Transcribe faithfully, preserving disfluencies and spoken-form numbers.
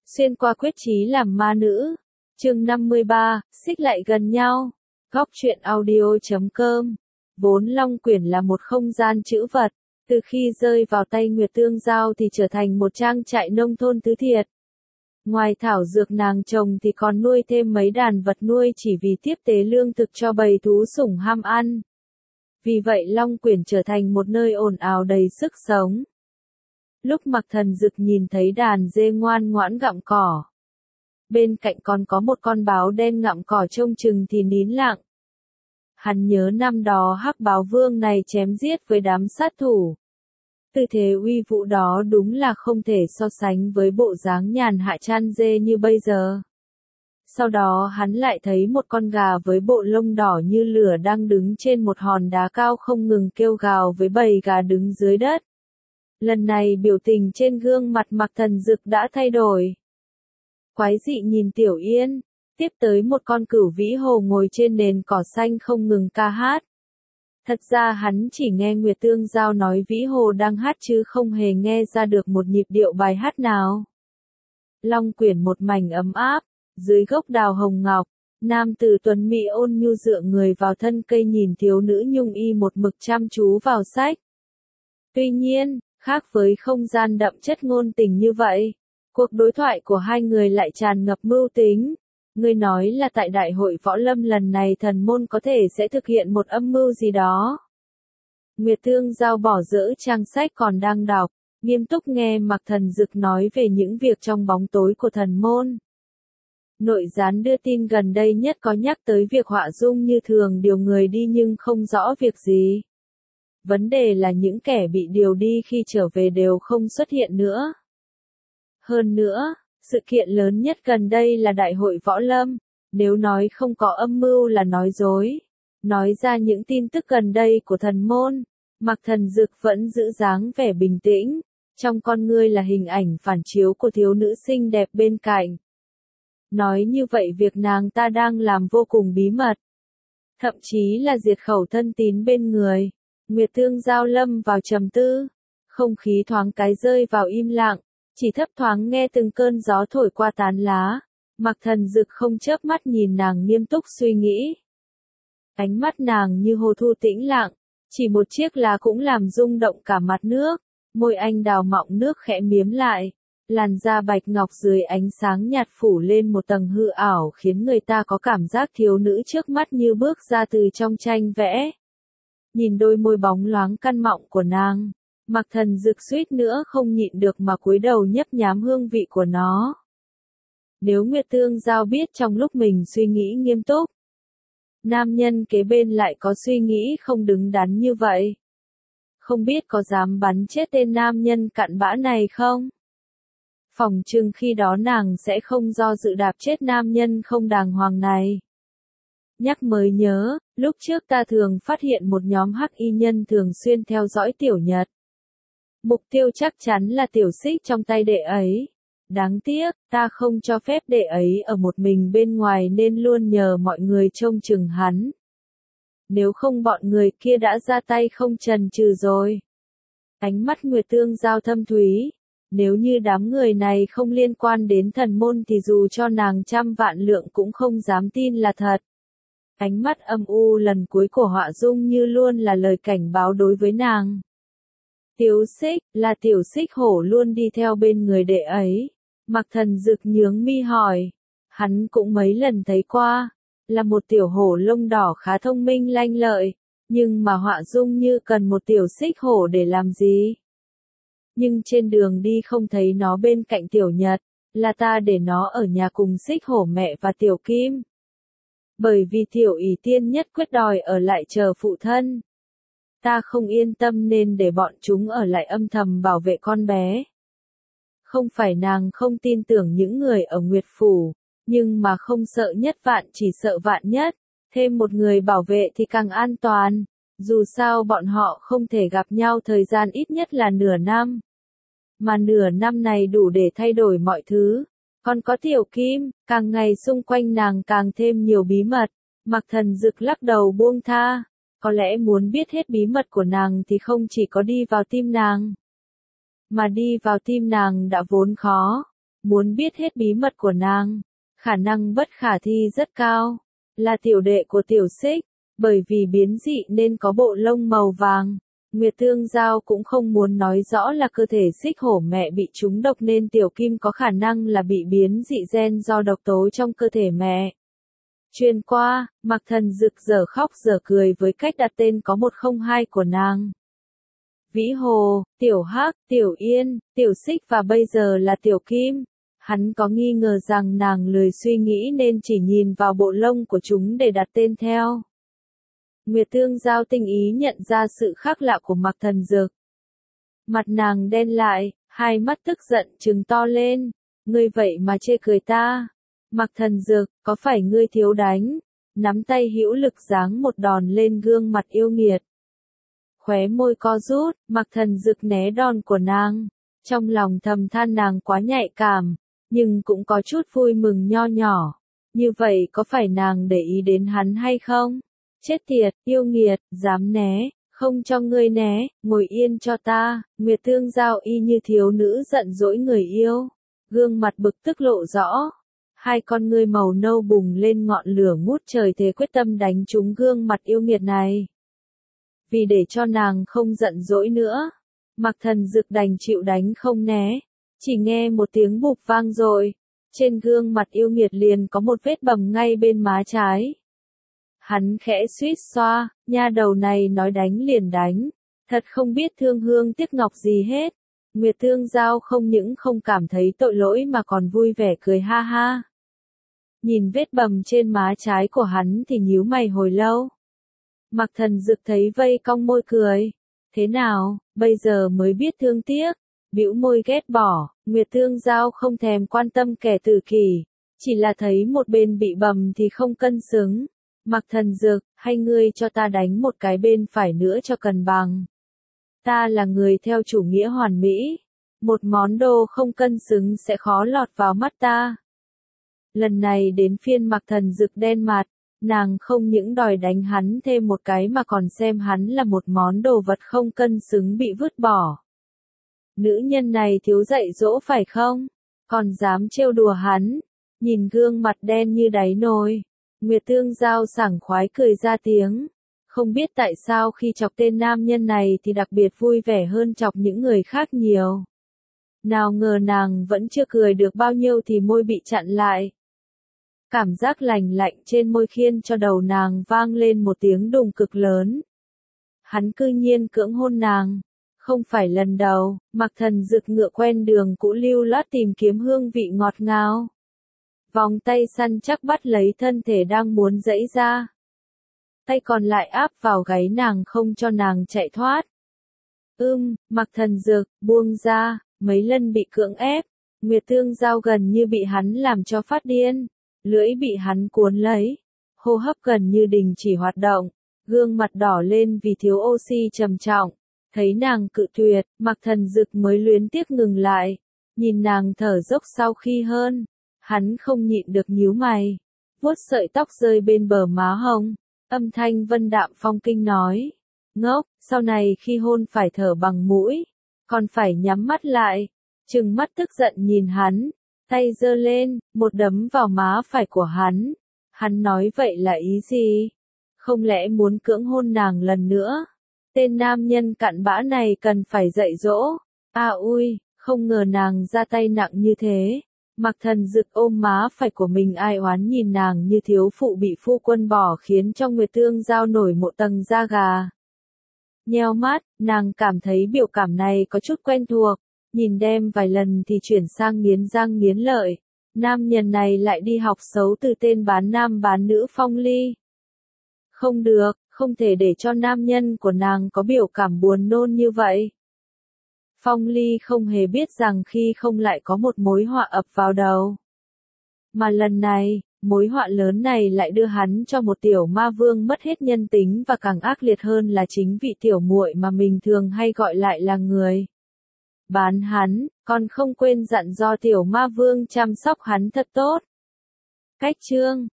Xuyên qua quyết chí làm ma nữ. Chương năm mươi ba, xích lại gần nhau. Góc truyện audio chấm com. Vốn Long Quyển là một không gian trữ vật, từ khi rơi vào tay Nguyệt Tương Giao thì trở thành một trang trại nông thôn tứ thiệt. Ngoài thảo dược nàng trồng thì còn nuôi thêm mấy đàn vật nuôi chỉ vì tiếp tế lương thực cho bầy thú sủng ham ăn. Vì vậy Long Quyển trở thành một nơi ồn ào đầy sức sống. Lúc Mạc Thần Dực nhìn thấy đàn dê ngoan ngoãn gặm cỏ, bên cạnh còn có một con báo đen ngậm cỏ trông chừng thì nín lặng. Hắn nhớ năm đó Hắc Báo Vương này chém giết với đám sát thủ. Tư thế uy vũ đó đúng là không thể so sánh với bộ dáng nhàn hạ chăn dê như bây giờ. Sau đó hắn lại thấy một con gà với bộ lông đỏ như lửa đang đứng trên một hòn đá cao không ngừng kêu gào với bầy gà đứng dưới đất. Lần này biểu tình trên gương mặt Mạc Thần Dực đã thay đổi. Quái dị nhìn Tiểu Yên, tiếp tới một con cửu vĩ hồ ngồi trên nền cỏ xanh không ngừng ca hát. Thật ra hắn chỉ nghe Nguyệt Tương Giao nói vĩ hồ đang hát chứ không hề nghe ra được một nhịp điệu bài hát nào. Long Quyển một mảnh ấm áp, dưới gốc đào hồng ngọc, nam tử tuấn mỹ ôn nhu dựa người vào thân cây nhìn thiếu nữ nhung y một mực chăm chú vào sách. Tuy nhiên, khác với không gian đậm chất ngôn tình như vậy, cuộc đối thoại của hai người lại tràn ngập mưu tính. Ngươi nói là tại đại hội võ lâm lần này thần môn có thể sẽ thực hiện một âm mưu gì đó. Nguyệt Tương Giao bỏ dỡ trang sách còn đang đọc, nghiêm túc nghe Mạc Thần Dực nói về những việc trong bóng tối của thần môn. Nội gián đưa tin gần đây nhất có nhắc tới việc Họa Dung như thường điều người đi nhưng không rõ việc gì. Vấn đề là những kẻ bị điều đi khi trở về đều không xuất hiện nữa. Hơn nữa, sự kiện lớn nhất gần đây là Đại hội Võ Lâm, nếu nói không có âm mưu là nói dối. Nói ra những tin tức gần đây của thần môn, Mạc Thần Dực vẫn giữ dáng vẻ bình tĩnh, trong con ngươi là hình ảnh phản chiếu của thiếu nữ xinh đẹp bên cạnh. Nói như vậy việc nàng ta đang làm vô cùng bí mật, thậm chí là diệt khẩu thân tín bên người. Nguyệt Tương Giao lâm vào trầm tư, không khí thoáng cái rơi vào im lặng, chỉ thấp thoáng nghe từng cơn gió thổi qua tán lá. Mạc Thần Dực không chớp mắt nhìn nàng nghiêm túc suy nghĩ. Ánh mắt nàng như hồ thu tĩnh lặng, chỉ một chiếc lá cũng làm rung động cả mặt nước, môi anh đào mọng nước khẽ miếm lại, làn da bạch ngọc dưới ánh sáng nhạt phủ lên một tầng hư ảo khiến người ta có cảm giác thiếu nữ trước mắt như bước ra từ trong tranh vẽ. Nhìn đôi môi bóng loáng căn mọng của nàng, Mạc Thần Dực suýt nữa không nhịn được mà cúi đầu nhấp nhám hương vị của nó. Nếu Nguyệt Tương Giao biết trong lúc mình suy nghĩ nghiêm túc, nam nhân kế bên lại có suy nghĩ không đứng đắn như vậy, không biết có dám bắn chết tên nam nhân cặn bã này không? Phỏng chừng khi đó nàng sẽ không do dự đạp chết nam nhân không đàng hoàng này. Nhắc mới nhớ, lúc trước ta thường phát hiện một nhóm hắc y nhân thường xuyên theo dõi Tiểu Nhật. Mục tiêu chắc chắn là Tiểu Xích trong tay đệ ấy. Đáng tiếc, ta không cho phép đệ ấy ở một mình bên ngoài nên luôn nhờ mọi người trông chừng hắn. Nếu không bọn người kia đã ra tay không chần chừ rồi. Ánh mắt Nguyệt Tương Giao thâm thúy. Nếu như đám người này không liên quan đến thần môn thì dù cho nàng trăm vạn lượng cũng không dám tin là thật. Ánh mắt âm u lần cuối của Họa Dung như luôn là lời cảnh báo đối với nàng. Tiểu Xích, là Tiểu Xích hổ luôn đi theo bên người đệ ấy. Mạc Thần Dực nhướng mi hỏi. Hắn cũng mấy lần thấy qua. Là một tiểu hổ lông đỏ khá thông minh lanh lợi. Nhưng mà Họa Dung như cần một Tiểu Xích hổ để làm gì? Nhưng trên đường đi không thấy nó bên cạnh Tiểu Nhật. Là ta để nó ở nhà cùng Xích hổ mẹ và Tiểu Kim. Bởi vì Tiểu ỷ tiên nhất quyết đòi ở lại chờ phụ thân. Ta không yên tâm nên để bọn chúng ở lại âm thầm bảo vệ con bé. Không phải nàng không tin tưởng những người ở Nguyệt Phủ, nhưng mà không sợ nhất vạn chỉ sợ vạn nhất, thêm một người bảo vệ thì càng an toàn, dù sao bọn họ không thể gặp nhau thời gian ít nhất là nửa năm. Mà nửa năm này đủ để thay đổi mọi thứ. Còn có Tiểu Kim, càng ngày xung quanh nàng càng thêm nhiều bí mật. Mạc Thần Dực lắc đầu buông tha. Có lẽ muốn biết hết bí mật của nàng thì không chỉ có đi vào tim nàng. Mà đi vào tim nàng đã vốn khó. muốn biết hết bí mật của nàng. Khả năng bất khả thi rất cao, là tiểu đệ của tiểu xích, bởi vì biến dị nên có bộ lông màu vàng. Nguyệt Tương Giao cũng không muốn nói rõ là cơ thể xích hổ mẹ bị trúng độc nên tiểu kim có khả năng là bị biến dị gen do độc tố trong cơ thể mẹ. Truyền qua, Mạc Thần Dực dở khóc dở cười với cách đặt tên có một không hai của nàng. Vĩ Hồ, Tiểu Hắc, Tiểu Yên, Tiểu Xích và bây giờ là Tiểu Kim. Hắn có nghi ngờ rằng nàng lười suy nghĩ nên chỉ nhìn vào bộ lông của chúng để đặt tên theo. Nguyệt Tương Giao tinh ý nhận ra sự khác lạ của Mạc Thần Dực. Mặt nàng đen lại, hai mắt tức giận trừng to lên. Ngươi vậy mà chê cười ta. Mạc Thần Dực, có phải ngươi thiếu đánh? Nắm tay hữu lực giáng một đòn lên gương mặt yêu nghiệt. Khóe môi co rút, Mạc Thần Dực né đòn của nàng. Trong lòng thầm than nàng quá nhạy cảm, nhưng cũng có chút vui mừng nho nhỏ. Như vậy có phải nàng để ý đến hắn hay không? Chết tiệt, yêu nghiệt, dám né, không cho ngươi né, ngồi yên cho ta. Nguyệt Tương Giao y như thiếu nữ giận dỗi người yêu. Gương mặt bực tức lộ rõ. Hai con ngươi màu nâu bùng lên ngọn lửa ngút trời thế quyết tâm đánh trúng gương mặt yêu nghiệt này. Vì để cho nàng không giận dỗi nữa, Mạc Thần Dực đành chịu đánh không né. Chỉ nghe một tiếng bụp vang rồi, trên gương mặt yêu nghiệt liền có một vết bầm ngay bên má trái. Hắn khẽ suýt xoa, nha đầu này nói đánh liền đánh, thật không biết thương hương tiếc ngọc gì hết. Nguyệt Tương Giao không những không cảm thấy tội lỗi mà còn vui vẻ cười ha ha. Nhìn vết bầm trên má trái của hắn thì nhíu mày hồi lâu. Mạc Thần Dực thấy vây cong môi cười. Thế nào, bây giờ mới biết thương tiếc, bĩu môi ghét bỏ. Nguyệt Tương Giao không thèm quan tâm kẻ tử kỷ, chỉ là thấy một bên bị bầm thì không cân xứng. Mạc Thần Dực, hay ngươi cho ta đánh một cái bên phải nữa cho cân bằng. Ta là người theo chủ nghĩa hoàn mỹ, một món đồ không cân xứng sẽ khó lọt vào mắt ta. Lần này đến phiên Mạc Thần Dực đen mặt, nàng không những đòi đánh hắn thêm một cái mà còn xem hắn là một món đồ vật không cân xứng bị vứt bỏ. Nữ nhân này thiếu dạy dỗ phải không? Còn dám trêu đùa hắn? Nhìn gương mặt đen như đáy nồi, Nguyệt Tương Giao sảng khoái cười ra tiếng. Không biết tại sao khi chọc tên nam nhân này thì đặc biệt vui vẻ hơn chọc những người khác nhiều. Nào ngờ nàng vẫn chưa cười được bao nhiêu thì môi bị chặn lại. Cảm giác lành lạnh trên môi khiến cho đầu nàng vang lên một tiếng đùng cực lớn. Hắn cư nhiên cưỡng hôn nàng. Không phải lần đầu, Mạc Thần Dực ngựa quen đường cũ lưu loát tìm kiếm hương vị ngọt ngào. Vòng tay săn chắc bắt lấy thân thể đang muốn giãy ra. Tay còn lại áp vào gáy nàng không cho nàng chạy thoát. Ưm, Mạc Thần Dực, buông ra, mấy lần bị cưỡng ép. Nguyệt Tương Giao gần như bị hắn làm cho phát điên. Lưỡi bị hắn cuốn lấy. Hô hấp gần như đình chỉ hoạt động. Gương mặt đỏ lên vì thiếu oxy trầm trọng. Thấy nàng cự tuyệt, Mạc Thần Dực mới luyến tiếc ngừng lại. Nhìn nàng thở dốc sau khi hơn. Hắn không nhịn được nhíu mày. Vuốt sợi tóc rơi bên bờ má hồng. Âm thanh vân đạm phong kinh nói. Ngốc, sau này khi hôn phải thở bằng mũi. Còn phải nhắm mắt lại. Trừng mắt tức giận nhìn hắn. Tay giơ lên, một đấm vào má phải của hắn. Hắn nói vậy là ý gì? Không lẽ muốn cưỡng hôn nàng lần nữa? Tên nam nhân cặn bã này cần phải dạy dỗ. À ui, không ngờ nàng ra tay nặng như thế. Mạc Thần Dực ôm má phải của mình ai oán nhìn nàng như thiếu phụ bị phu quân bỏ khiến cho Nguyệt Tương Giao nổi một tầng da gà. Nheo mắt, nàng cảm thấy biểu cảm này có chút quen thuộc. Nhìn đem vài lần thì chuyển sang nghiến răng nghiến lợi. Nam nhân này lại đi học xấu từ tên bán nam bán nữ Phong Ly. Không được, không thể để cho nam nhân của nàng có biểu cảm buồn nôn như vậy. Phong Ly không hề biết rằng khi không lại có một mối họa ập vào đầu. Mà lần này, mối họa lớn này lại đưa hắn cho một tiểu ma vương mất hết nhân tính và càng ác liệt hơn là chính vị tiểu muội mà mình thường hay gọi lại là người bán hắn, còn không quên dặn do tiểu ma vương chăm sóc hắn thật tốt. Cách chương